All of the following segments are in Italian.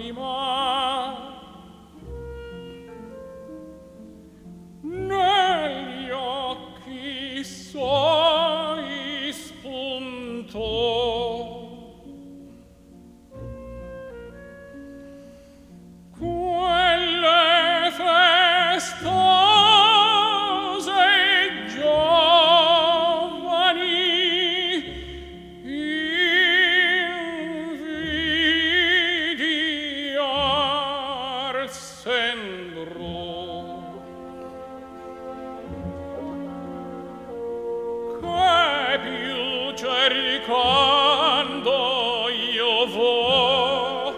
negli occhi suoi spuntò. Quelle festose giovani invidiar sembrò, che più cercando io vo,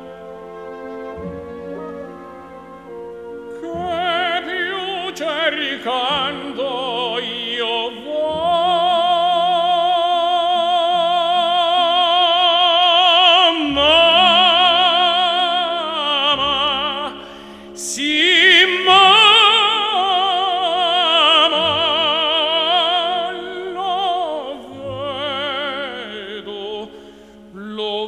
che più cercando io vo, mamma, sì, mamma, lo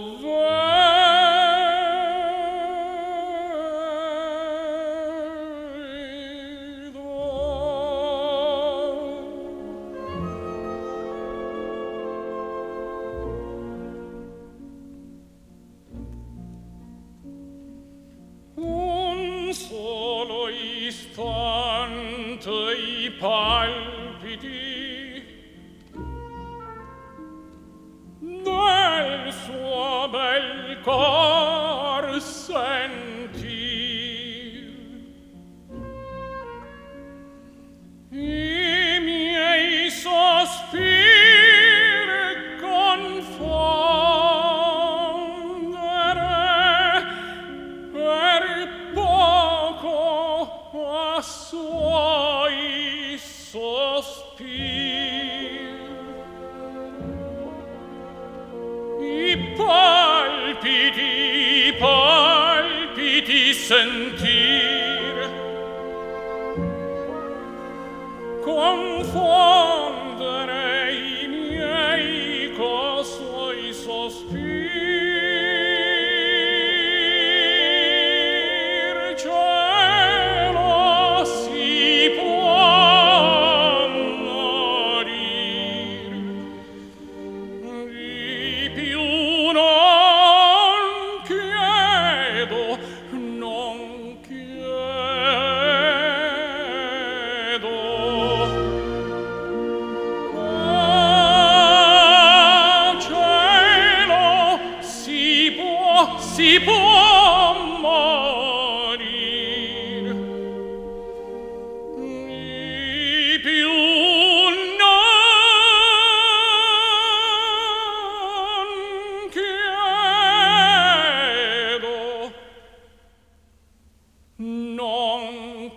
un solo istante i palpiti del suo bel cor sentir, i miei sospiri confondere per poco a suoi sospiri, i palpiti sentir, confondere i miei co' suoi sospir, cielo si può morir, di più non chiedo, non chiedo. Cielo si può morir, di più non chiedo, non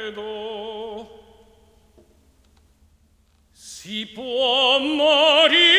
chiedo. Si può morire